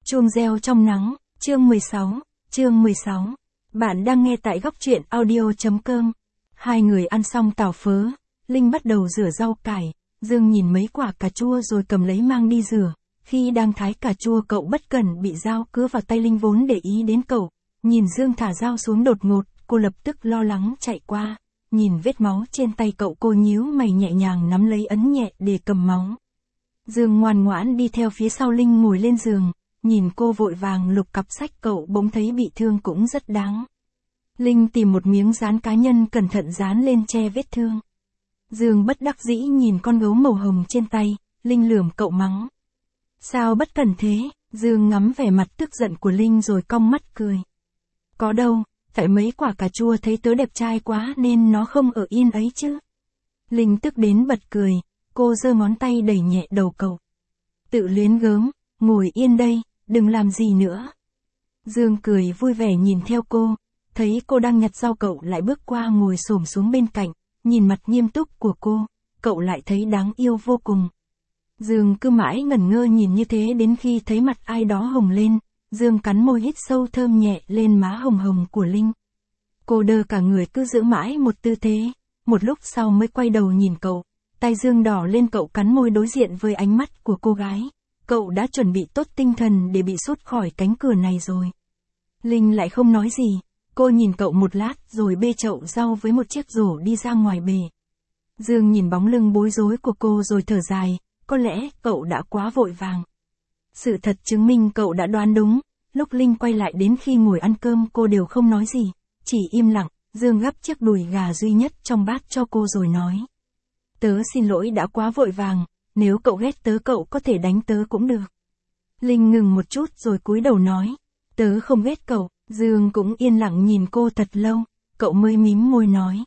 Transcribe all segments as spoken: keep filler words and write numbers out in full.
Chuông reo trong nắng, chương mười sáu, chương mười sáu. Bạn đang nghe tại góc truyện audio.com. Hai người ăn xong tàu phớ, Linh bắt đầu rửa rau cải, Dương nhìn mấy quả cà chua rồi cầm lấy mang đi rửa. Khi đang thái cà chua cậu bất cẩn bị dao cứa vào tay. Linh vốn để ý đến cậu, nhìn Dương thả dao xuống đột ngột, cô lập tức lo lắng chạy qua. Nhìn vết máu trên tay cậu, cô nhíu mày nhẹ nhàng nắm lấy ấn nhẹ để cầm máu. Dương ngoan ngoãn đi theo phía sau Linh ngồi lên giường, nhìn cô vội vàng lục cặp sách, cậu bỗng thấy bị thương cũng rất đáng. Linh tìm một miếng dán cá nhân cẩn thận dán lên che vết thương. Dương bất đắc dĩ nhìn con gấu màu hồng trên tay, Linh lườm cậu mắng. Sao bất cẩn thế? Dương ngắm vẻ mặt tức giận của Linh rồi cong mắt cười. Có đâu, tại mấy quả cà chua thấy tớ đẹp trai quá nên nó không ở yên ấy chứ. Linh tức đến bật cười, cô giơ ngón tay đẩy nhẹ đầu cậu. Tự luyến gớm, ngồi yên đây, đừng làm gì nữa. Dương cười vui vẻ nhìn theo cô, thấy cô đang nhặt rau cậu lại bước qua ngồi xổm xuống bên cạnh, nhìn mặt nghiêm túc của cô, cậu lại thấy đáng yêu vô cùng. Dương cứ mãi ngẩn ngơ nhìn như thế đến khi thấy mặt ai đó hồng lên, Dương cắn môi hít sâu thơm nhẹ lên má hồng hồng của Linh. Cô đơ cả người cứ giữ mãi một tư thế, một lúc sau mới quay đầu nhìn cậu, tay Dương đỏ lên, cậu cắn môi đối diện với ánh mắt của cô gái. Cậu đã chuẩn bị tốt tinh thần để bị sút khỏi cánh cửa này rồi. Linh lại không nói gì, cô nhìn cậu một lát rồi bê chậu rau với một chiếc rổ đi ra ngoài bể. Dương nhìn bóng lưng bối rối của cô rồi thở dài, có lẽ cậu đã quá vội vàng. Sự thật chứng minh cậu đã đoán đúng, lúc Linh quay lại đến khi ngồi ăn cơm cô đều không nói gì, chỉ im lặng. Dương gắp chiếc đùi gà duy nhất trong bát cho cô rồi nói. Tớ xin lỗi đã quá vội vàng, nếu cậu ghét tớ cậu có thể đánh tớ cũng được. Linh ngừng một chút rồi cúi đầu nói. Tớ không ghét cậu. Dương cũng yên lặng nhìn cô thật lâu, cậu mới mím môi nói.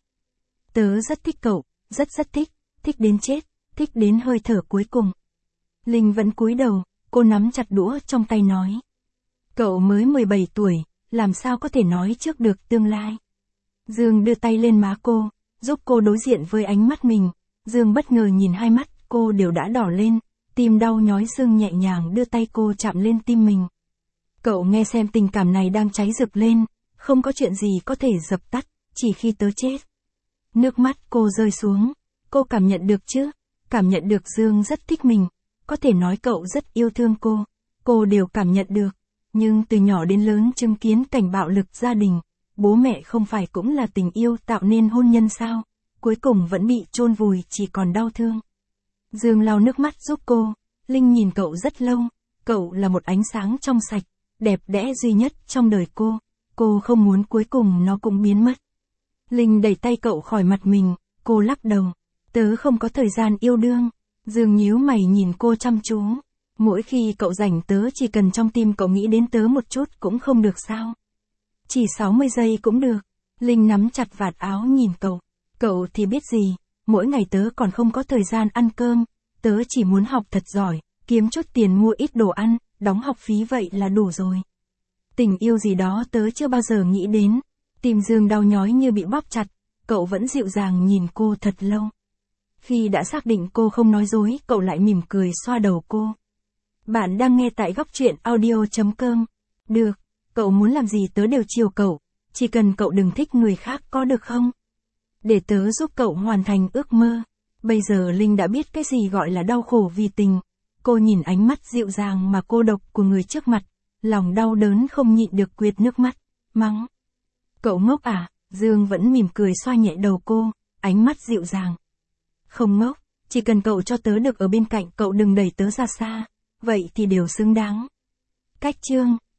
Tớ rất thích cậu, rất rất thích, thích đến chết, thích đến hơi thở cuối cùng. Linh vẫn cúi đầu, cô nắm chặt đũa trong tay nói. Cậu mới mười bảy tuổi, làm sao có thể nói trước được tương lai. Dương đưa tay lên má cô, giúp cô đối diện với ánh mắt mình. Dương bất ngờ nhìn hai mắt cô đều đã đỏ lên, tim đau nhói. Dương nhẹ nhàng đưa tay cô chạm lên tim mình. Cậu nghe xem, tình cảm này đang cháy rực lên, không có chuyện gì có thể dập tắt, chỉ khi tớ chết. Nước mắt cô rơi xuống, cô cảm nhận được chứ, cảm nhận được Dương rất thích mình, có thể nói cậu rất yêu thương cô, cô đều cảm nhận được, nhưng từ nhỏ đến lớn chứng kiến cảnh bạo lực gia đình, bố mẹ không phải cũng là tình yêu tạo nên hôn nhân sao, cuối cùng vẫn bị chôn vùi chỉ còn đau thương. Dương lau nước mắt giúp cô, Linh nhìn cậu rất lâu, cậu là một ánh sáng trong sạch, đẹp đẽ duy nhất trong đời cô, cô không muốn cuối cùng nó cũng biến mất. Linh đẩy tay cậu khỏi mặt mình, cô lắc đầu, tớ không có thời gian yêu đương. Dương nhíu mày nhìn cô chăm chú, mỗi khi cậu rảnh tớ chỉ cần trong tim cậu nghĩ đến tớ một chút cũng không được sao? Chỉ sáu mươi giây cũng được. Linh nắm chặt vạt áo nhìn cậu, cậu thì biết gì, mỗi ngày tớ còn không có thời gian ăn cơm, tớ chỉ muốn học thật giỏi, kiếm chút tiền mua ít đồ ăn, đóng học phí vậy là đủ rồi. Tình yêu gì đó tớ chưa bao giờ nghĩ đến. Tim Dương đau nhói như bị bóp chặt, cậu vẫn dịu dàng nhìn cô thật lâu. Khi đã xác định cô không nói dối, cậu lại mỉm cười xoa đầu cô. Bạn đang nghe tại góc truyện audio.com. Được, cậu muốn làm gì tớ đều chiều cậu, chỉ cần cậu đừng thích người khác có được không? Để tớ giúp cậu hoàn thành ước mơ. Bây giờ Linh đã biết cái gì gọi là đau khổ vì tình. Cô nhìn ánh mắt dịu dàng mà cô độc của người trước mặt, lòng đau đớn không nhịn được quệt nước mắt, mắng. Cậu ngốc à? Dương vẫn mỉm cười xoa nhẹ đầu cô, ánh mắt dịu dàng. Không ngốc, chỉ cần cậu cho tớ được ở bên cạnh cậu, đừng đẩy tớ ra xa, vậy thì đều xứng đáng. Cách chương